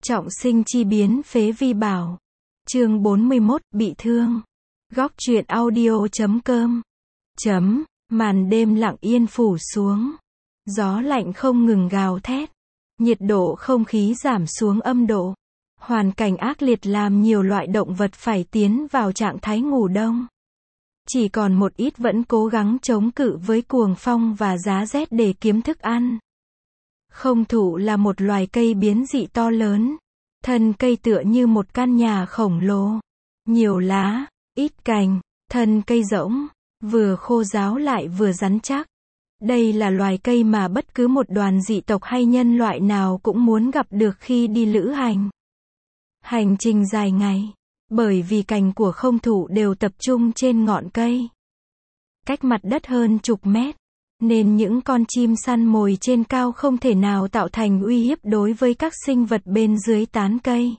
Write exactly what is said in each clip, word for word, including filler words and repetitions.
Trọng sinh chi biến phế vi bảo. Chương bốn mươi mốt, bị thương. Góc truyện audio chấm com. Chấm, màn đêm lặng yên phủ xuống. Gió lạnh không ngừng gào thét. Nhiệt độ không khí giảm xuống âm độ. Hoàn cảnh ác liệt làm nhiều loại động vật phải tiến vào trạng thái ngủ đông. Chỉ còn một ít vẫn cố gắng chống cự với cuồng phong và giá rét để kiếm thức ăn. Không thụ là một loài cây biến dị to lớn. Thân cây tựa như một căn nhà khổng lồ. Nhiều lá, ít cành, thân cây rỗng, vừa khô ráo lại vừa rắn chắc. Đây là loài cây mà bất cứ một đoàn dị tộc hay nhân loại nào cũng muốn gặp được khi đi lữ hành. Hành trình dài ngày, bởi vì cành của không thụ đều tập trung trên ngọn cây. Cách mặt đất hơn chục mét, nên những con chim săn mồi trên cao không thể nào tạo thành uy hiếp đối với các sinh vật bên dưới tán cây.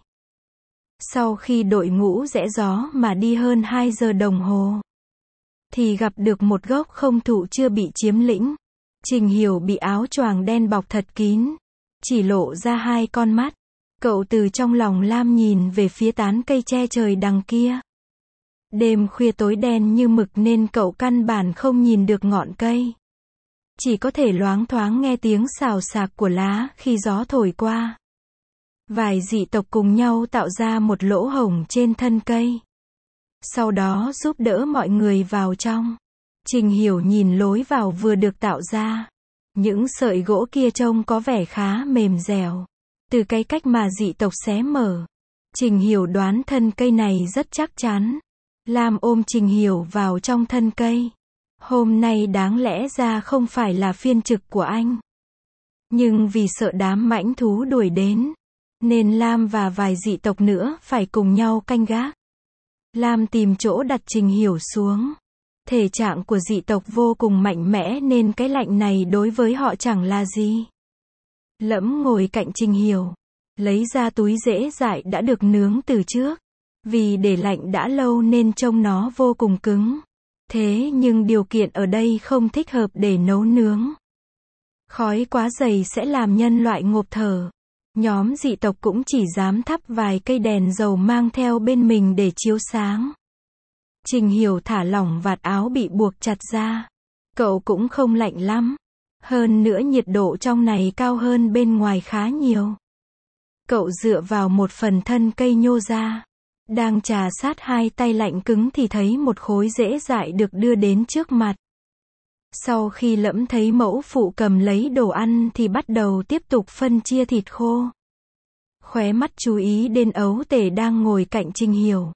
Sau khi đội ngũ rẽ gió mà đi hơn hai giờ đồng hồ, thì gặp được một gốc không thụ chưa bị chiếm lĩnh. Trình Hiểu bị áo choàng đen bọc thật kín, chỉ lộ ra hai con mắt. Cậu từ trong lòng lam nhìn về phía tán cây che trời đằng kia. Đêm khuya tối đen như mực nên cậu căn bản không nhìn được ngọn cây. Chỉ có thể loáng thoáng nghe tiếng xào xạc của lá khi gió thổi qua. Vài dị tộc cùng nhau tạo ra một lỗ hổng trên thân cây. Sau đó giúp đỡ mọi người vào trong. Trình Hiểu nhìn lối vào vừa được tạo ra. Những sợi gỗ kia trông có vẻ khá mềm dẻo. Từ cái cách mà dị tộc xé mở, Trình Hiểu đoán thân cây này rất chắc chắn. Lam ôm Trình Hiểu vào trong thân cây. Hôm nay đáng lẽ ra không phải là phiên trực của anh. Nhưng vì sợ đám mãnh thú đuổi đến, nên Lam và vài dị tộc nữa phải cùng nhau canh gác. Lam tìm chỗ đặt Trình Hiểu xuống. Thể trạng của dị tộc vô cùng mạnh mẽ nên cái lạnh này đối với họ chẳng là gì. Lẫm ngồi cạnh Trình Hiểu, lấy ra túi rễ dại đã được nướng từ trước. Vì để lạnh đã lâu nên trông nó vô cùng cứng. Thế nhưng điều kiện ở đây không thích hợp để nấu nướng. Khói quá dày sẽ làm nhân loại ngộp thở. Nhóm dị tộc cũng chỉ dám thắp vài cây đèn dầu mang theo bên mình để chiếu sáng. Trình Hiểu thả lỏng vạt áo bị buộc chặt ra. Cậu cũng không lạnh lắm. Hơn nữa nhiệt độ trong này cao hơn bên ngoài khá nhiều. Cậu dựa vào một phần thân cây nhô ra. Đang trà sát hai tay lạnh cứng thì thấy một khối rễ dại được đưa đến trước mặt. Sau khi Lẫm thấy mẫu phụ cầm lấy đồ ăn thì bắt đầu tiếp tục phân chia thịt khô. Khóe mắt chú ý đến ấu tể đang ngồi cạnh Trình Hiểu.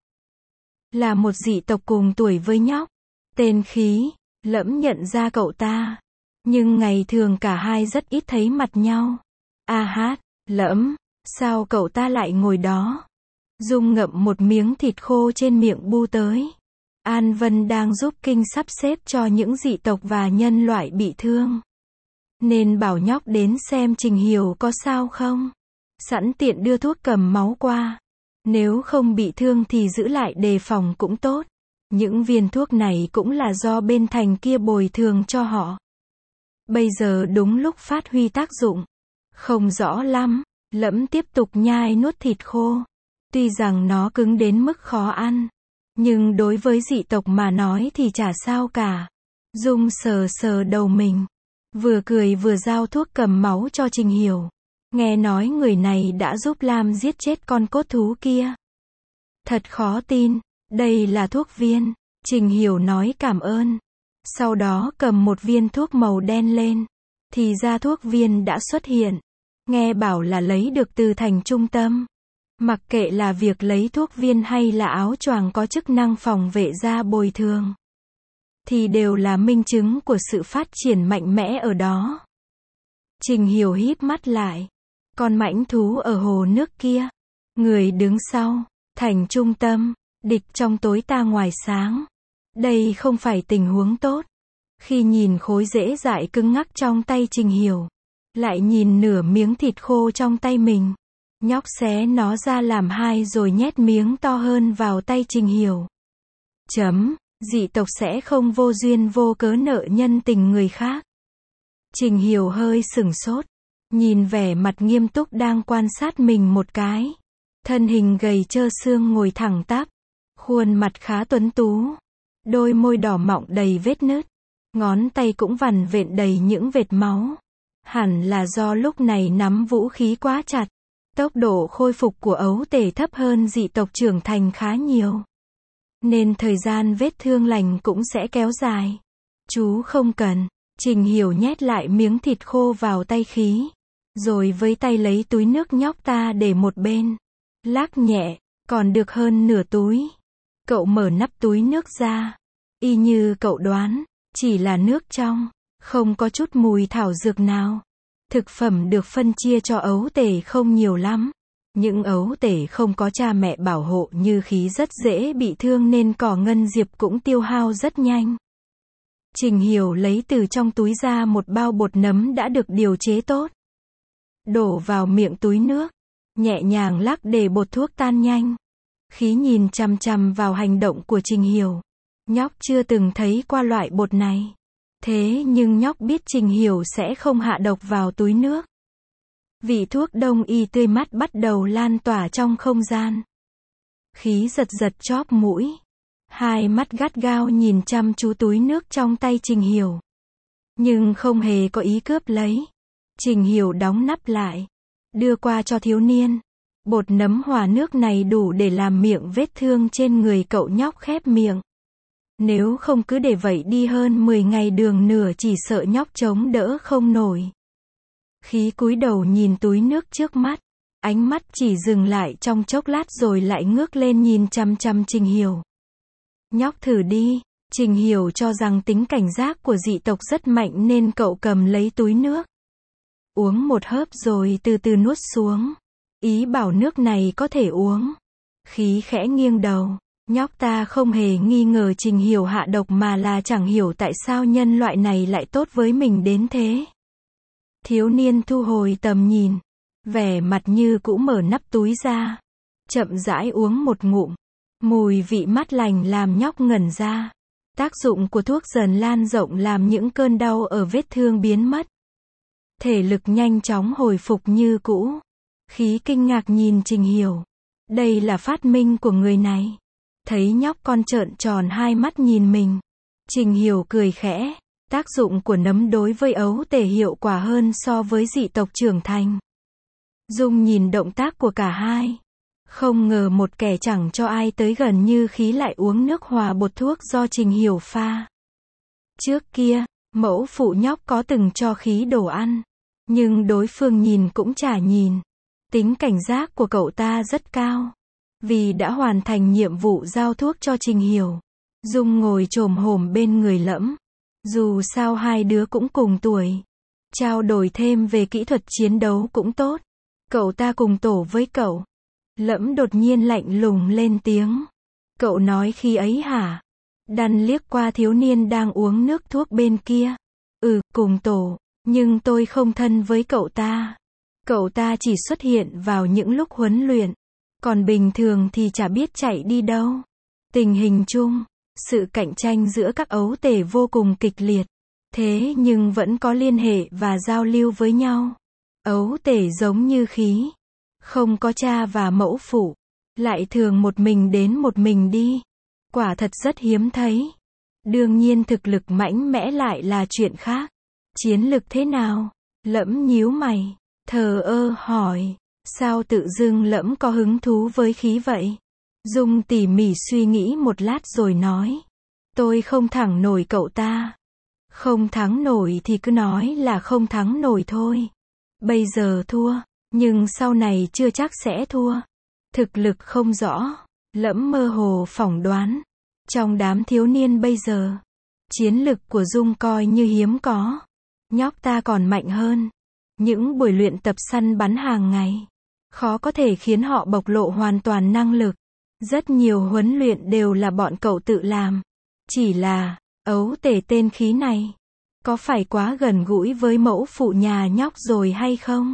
Là một dị tộc cùng tuổi với nhóc. Tên Khí. Lẫm nhận ra cậu ta. Nhưng ngày thường cả hai rất ít thấy mặt nhau. A hát, Lẫm, sao cậu ta lại ngồi đó? Dung ngậm một miếng thịt khô trên miệng bu tới. An Vân đang giúp Kinh sắp xếp cho những dị tộc và nhân loại bị thương. Nên bảo nhóc đến xem Trình Hiểu có sao không. Sẵn tiện đưa thuốc cầm máu qua. Nếu không bị thương thì giữ lại đề phòng cũng tốt. Những viên thuốc này cũng là do bên thành kia bồi thường cho họ. Bây giờ đúng lúc phát huy tác dụng. Không rõ lắm. Lẫm tiếp tục nhai nuốt thịt khô. Tuy rằng nó cứng đến mức khó ăn. Nhưng đối với dị tộc mà nói thì chả sao cả. Dung sờ sờ đầu mình. Vừa cười vừa giao thuốc cầm máu cho Trình Hiểu. Nghe nói người này đã giúp Lam giết chết con cốt thú kia. Thật khó tin. Đây là thuốc viên. Trình Hiểu nói cảm ơn. Sau đó cầm một viên thuốc màu đen lên. Thì ra thuốc viên đã xuất hiện. Nghe bảo là lấy được từ thành trung tâm. Mặc kệ là việc lấy thuốc viên hay là áo choàng có chức năng phòng vệ da bồi thường, thì đều là minh chứng của sự phát triển mạnh mẽ ở đó. Trình Hiểu híp mắt lại. Con mãnh thú ở hồ nước kia. Người đứng sau. Thành trung tâm. Địch trong tối ta ngoài sáng. Đây không phải tình huống tốt. Khi nhìn khối rễ dại cứng ngắc trong tay Trình Hiểu, lại nhìn nửa miếng thịt khô trong tay mình. Nhóc xé nó ra làm hai rồi nhét miếng to hơn vào tay Trình Hiểu. Chấm, dị tộc sẽ không vô duyên vô cớ nợ nhân tình người khác. Trình Hiểu hơi sửng sốt. Nhìn vẻ mặt nghiêm túc đang quan sát mình một cái. Thân hình gầy trơ xương ngồi thẳng tắp. Khuôn mặt khá tuấn tú. Đôi môi đỏ mọng đầy vết nứt. Ngón tay cũng vằn vện đầy những vệt máu. Hẳn là do lúc này nắm vũ khí quá chặt. Tốc độ khôi phục của ấu tể thấp hơn dị tộc trưởng thành khá nhiều. Nên thời gian vết thương lành cũng sẽ kéo dài. Chú không cần. Trình Hiểu nhét lại miếng thịt khô vào tay khí. Rồi với tay lấy túi nước nhóc ta để một bên. Lắc nhẹ, còn được hơn nửa túi. Cậu mở nắp túi nước ra. Y như cậu đoán, chỉ là nước trong, không có chút mùi thảo dược nào. Thực phẩm được phân chia cho ấu tể không nhiều lắm. Những ấu tể không có cha mẹ bảo hộ như khí rất dễ bị thương nên cỏ ngân diệp cũng tiêu hao rất nhanh. Trình Hiểu lấy từ trong túi ra một bao bột nấm đã được điều chế tốt. Đổ vào miệng túi nước. Nhẹ nhàng lắc để bột thuốc tan nhanh. Khí nhìn chằm chằm vào hành động của Trình Hiểu. Nhóc chưa từng thấy qua loại bột này. Thế nhưng nhóc biết Trình Hiểu sẽ không hạ độc vào túi nước. Vị thuốc đông y tươi mát bắt đầu lan tỏa trong không gian. Khí giật giật chóp mũi. Hai mắt gắt gao nhìn chăm chú túi nước trong tay Trình Hiểu. Nhưng không hề có ý cướp lấy. Trình Hiểu đóng nắp lại. Đưa qua cho thiếu niên. Bột nấm hòa nước này đủ để làm miệng vết thương trên người cậu nhóc khép miệng. Nếu không cứ để vậy đi hơn mười ngày đường nửa chỉ sợ nhóc chống đỡ không nổi. Khí cúi đầu nhìn túi nước trước mắt. Ánh mắt chỉ dừng lại trong chốc lát rồi lại ngước lên nhìn chăm chăm Trình Hiểu. Nhóc thử đi. Trình Hiểu cho rằng tính cảnh giác của dị tộc rất mạnh nên cậu cầm lấy túi nước. Uống một hớp rồi từ từ nuốt xuống. Ý bảo nước này có thể uống. Khí khẽ nghiêng đầu. Nhóc ta không hề nghi ngờ Trình Hiểu hạ độc mà là chẳng hiểu tại sao nhân loại này lại tốt với mình đến thế. Thiếu niên thu hồi tầm nhìn. Vẻ mặt như cũ mở nắp túi ra. Chậm rãi uống một ngụm. Mùi vị mát lành làm nhóc ngẩn ra. Tác dụng của thuốc dần lan rộng làm những cơn đau ở vết thương biến mất. Thể lực nhanh chóng hồi phục như cũ. Khí kinh ngạc nhìn Trình Hiểu. Đây là phát minh của người này. Thấy nhóc con trợn tròn hai mắt nhìn mình. Trình Hiểu cười khẽ. Tác dụng của nấm đối với ấu tể hiệu quả hơn so với dị tộc trưởng thành. Dung nhìn động tác của cả hai. Không ngờ một kẻ chẳng cho ai tới gần như khí lại uống nước hòa bột thuốc do Trình Hiểu pha. Trước kia, mẫu phụ nhóc có từng cho khí đồ ăn. Nhưng đối phương nhìn cũng chả nhìn. Tính cảnh giác của cậu ta rất cao. Vì đã hoàn thành nhiệm vụ giao thuốc cho Trình Hiểu. Dung ngồi chồm hổm bên người Lẫm. Dù sao hai đứa cũng cùng tuổi. Trao đổi thêm về kỹ thuật chiến đấu cũng tốt. Cậu ta cùng tổ với cậu. Lẫm đột nhiên lạnh lùng lên tiếng. Cậu nói khi ấy hả? Đan liếc qua thiếu niên đang uống nước thuốc bên kia. Ừ, cùng tổ. Nhưng tôi không thân với cậu ta. Cậu ta chỉ xuất hiện vào những lúc huấn luyện. Còn bình thường thì chả biết chạy đi đâu. Tình hình chung, sự cạnh tranh giữa các ấu tể vô cùng kịch liệt. Thế nhưng vẫn có liên hệ và giao lưu với nhau. Ấu tể giống như khí. Không có cha và mẫu phụ. Lại thường một mình đến một mình đi. Quả thật rất hiếm thấy. Đương nhiên thực lực mãnh mẽ lại là chuyện khác. Chiến lực thế nào? Lẫm nhíu mày. Thờ ơ hỏi. Sao tự dưng Lẫm có hứng thú với khí vậy? Dung tỉ mỉ suy nghĩ một lát rồi nói. Tôi không thắng nổi cậu ta. Không thắng nổi thì cứ nói là không thắng nổi thôi. Bây giờ thua. Nhưng sau này chưa chắc sẽ thua. Thực lực không rõ. Lẫm mơ hồ phỏng đoán. Trong đám thiếu niên bây giờ. Chiến lực của Dung coi như hiếm có. Nhóc ta còn mạnh hơn. Những buổi luyện tập săn bắn hàng ngày. Khó có thể khiến họ bộc lộ hoàn toàn năng lực. Rất nhiều huấn luyện đều là bọn cậu tự làm. Chỉ là, ấu tể tên khí này. Có phải quá gần gũi với mẫu phụ nhà nhóc rồi hay không?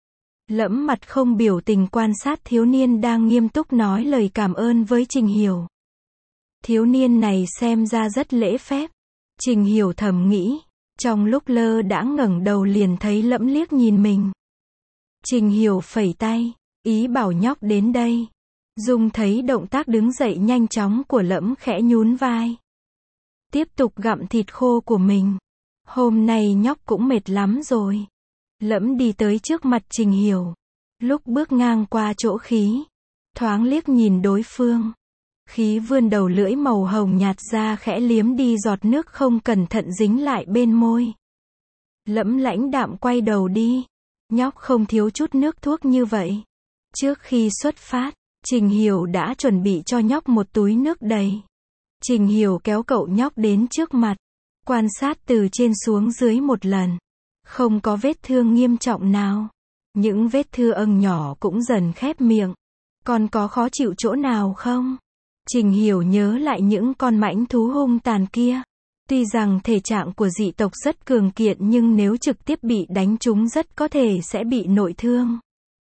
Lẫm mặt không biểu tình quan sát thiếu niên đang nghiêm túc nói lời cảm ơn với Trình Hiểu. Thiếu niên này xem ra rất lễ phép. Trình Hiểu thầm nghĩ. Trong lúc lơ đãng ngẩng đầu liền thấy Lẫm liếc nhìn mình. Trình Hiểu phẩy tay, ý bảo nhóc đến đây. Dung thấy động tác đứng dậy nhanh chóng của Lẫm khẽ nhún vai. Tiếp tục gặm thịt khô của mình. Hôm nay nhóc cũng mệt lắm rồi. Lẫm đi tới trước mặt Trình Hiểu. Lúc bước ngang qua chỗ Khí, thoáng liếc nhìn đối phương. Khí vươn đầu lưỡi màu hồng nhạt ra khẽ liếm đi giọt nước không cẩn thận dính lại bên môi. Lẫm lãnh đạm quay đầu đi. Nhóc không thiếu chút nước thuốc như vậy. Trước khi xuất phát, Trình Hiểu đã chuẩn bị cho nhóc một túi nước đầy. Trình Hiểu kéo cậu nhóc đến trước mặt, quan sát từ trên xuống dưới một lần. Không có vết thương nghiêm trọng nào. Những vết thương nhỏ cũng dần khép miệng. Còn có khó chịu chỗ nào không? Trình Hiểu nhớ lại những con mãnh thú hung tàn kia. Tuy rằng thể trạng của dị tộc rất cường kiện nhưng nếu trực tiếp bị đánh trúng rất có thể sẽ bị nội thương.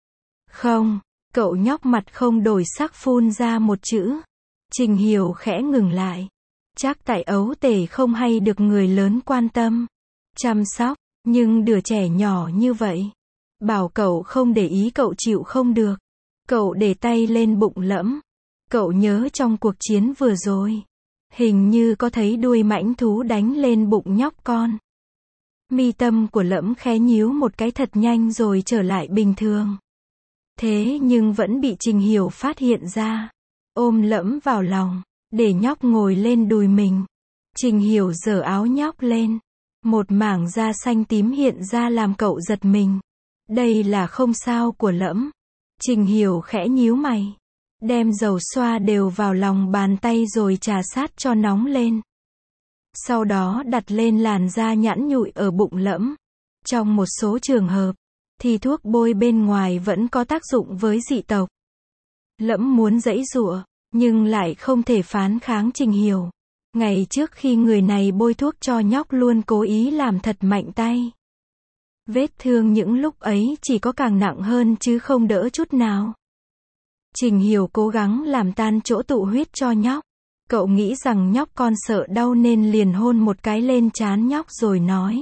Không, cậu nhóc mặt không đổi sắc phun ra một chữ. Trình Hiểu khẽ ngừng lại. Chắc tại ấu tể không hay được người lớn quan tâm, chăm sóc, nhưng đứa trẻ nhỏ như vậy. Bảo cậu không để ý cậu chịu không được. Cậu để tay lên bụng Lẫm. Cậu nhớ trong cuộc chiến vừa rồi. Hình như có thấy đuôi mãnh thú đánh lên bụng nhóc con. Mi tâm của Lẫm khẽ nhíu một cái thật nhanh rồi trở lại bình thường. Thế nhưng vẫn bị Trình Hiểu phát hiện ra. Ôm Lẫm vào lòng, để nhóc ngồi lên đùi mình. Trình Hiểu giở áo nhóc lên. Một mảng da xanh tím hiện ra làm cậu giật mình. Đây là không sao của Lẫm. Trình Hiểu khẽ nhíu mày. Đem dầu xoa đều vào lòng bàn tay rồi trà sát cho nóng lên. Sau đó đặt lên làn da nhẵn nhụi ở bụng Lẫm. Trong một số trường hợp, thì thuốc bôi bên ngoài vẫn có tác dụng với dị tộc. Lẫm muốn giãy giụa, nhưng lại không thể phản kháng Trình Hiểu. Ngày trước khi người này bôi thuốc cho nhóc luôn cố ý làm thật mạnh tay. Vết thương những lúc ấy chỉ có càng nặng hơn chứ không đỡ chút nào. Trình Hiểu cố gắng làm tan chỗ tụ huyết cho nhóc. Cậu nghĩ rằng nhóc con sợ đau nên liền hôn một cái lên trán nhóc rồi nói.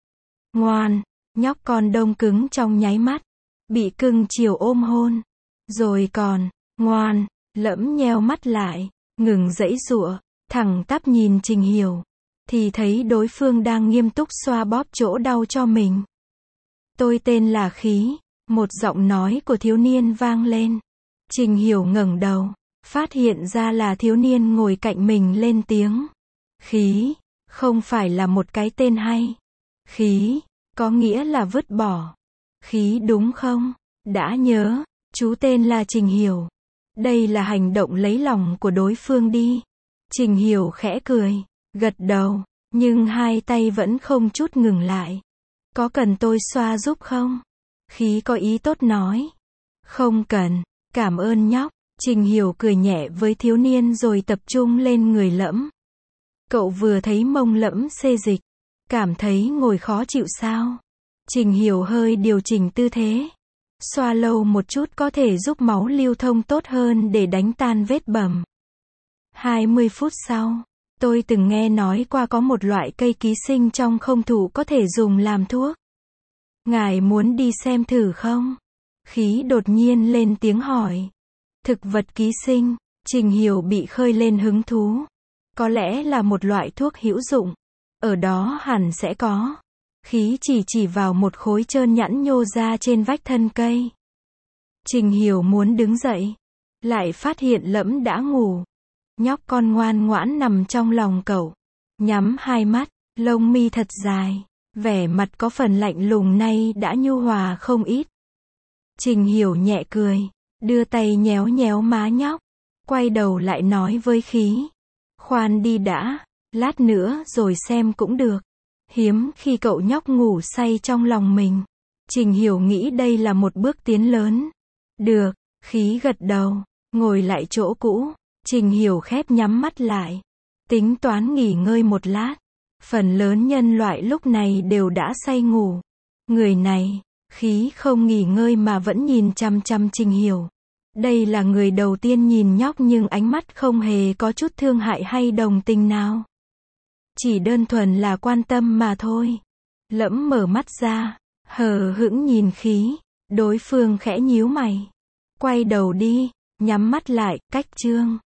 Ngoan, nhóc con đông cứng trong nháy mắt. Bị cưng chiều ôm hôn. Rồi còn, ngoan, Lẫm nheo mắt lại, ngừng giãy giụa, thẳng tắp nhìn Trình Hiểu. Thì thấy đối phương đang nghiêm túc xoa bóp chỗ đau cho mình. Tôi tên là Khí, một giọng nói của thiếu niên vang lên. Trình Hiểu ngẩng đầu, phát hiện ra là thiếu niên ngồi cạnh mình lên tiếng. Khí, không phải là một cái tên hay. Khí, có nghĩa là vứt bỏ. Khí đúng không? Đã nhớ, chú tên là Trình Hiểu. Đây là hành động lấy lòng của đối phương đi. Trình Hiểu khẽ cười, gật đầu, nhưng hai tay vẫn không chút ngừng lại. Có cần tôi xoa giúp không? Khí có ý tốt nói. Không cần, cảm ơn nhóc. Trình Hiểu cười nhẹ với thiếu niên rồi tập trung lên người Lẫm. Cậu vừa thấy mông Lẫm xê dịch, cảm thấy ngồi khó chịu sao? Trình Hiểu hơi điều chỉnh tư thế. Xoa lâu một chút có thể giúp máu lưu thông tốt hơn để đánh tan vết bầm. hai mươi phút sau, tôi từng nghe nói qua có một loại cây ký sinh trong không thụ có thể dùng làm thuốc. Ngài muốn đi xem thử không? Khí đột nhiên lên tiếng hỏi. Thực vật ký sinh, Trình Hiểu bị khơi lên hứng thú. Có lẽ là một loại thuốc hữu dụng. Ở đó hẳn sẽ có. Khí chỉ chỉ vào một khối trơn nhẵn nhô ra trên vách thân cây. Trình Hiểu muốn đứng dậy, lại phát hiện Lẫm đã ngủ. Nhóc con ngoan ngoãn nằm trong lòng cậu, nhắm hai mắt, lông mi thật dài, vẻ mặt có phần lạnh lùng nay đã nhu hòa không ít. Trình Hiểu nhẹ cười, đưa tay nhéo nhéo má nhóc, quay đầu lại nói với Khí. Khoan đi đã, lát nữa rồi xem cũng được. Hiếm khi cậu nhóc ngủ say trong lòng mình. Trình Hiểu nghĩ đây là một bước tiến lớn. Được, Khí gật đầu, ngồi lại chỗ cũ. Trình Hiểu khép nhắm mắt lại, tính toán nghỉ ngơi một lát. Phần lớn nhân loại lúc này đều đã say ngủ. Người này, Khí không nghỉ ngơi mà vẫn nhìn chăm chăm Trình Hiểu. Đây là người đầu tiên nhìn nhóc nhưng ánh mắt không hề có chút thương hại hay đồng tình nào. Chỉ đơn thuần là quan tâm mà thôi. Lẫm mở mắt ra, hờ hững nhìn Khí. Đối phương khẽ nhíu mày. Quay đầu đi, nhắm mắt lại, cách chương.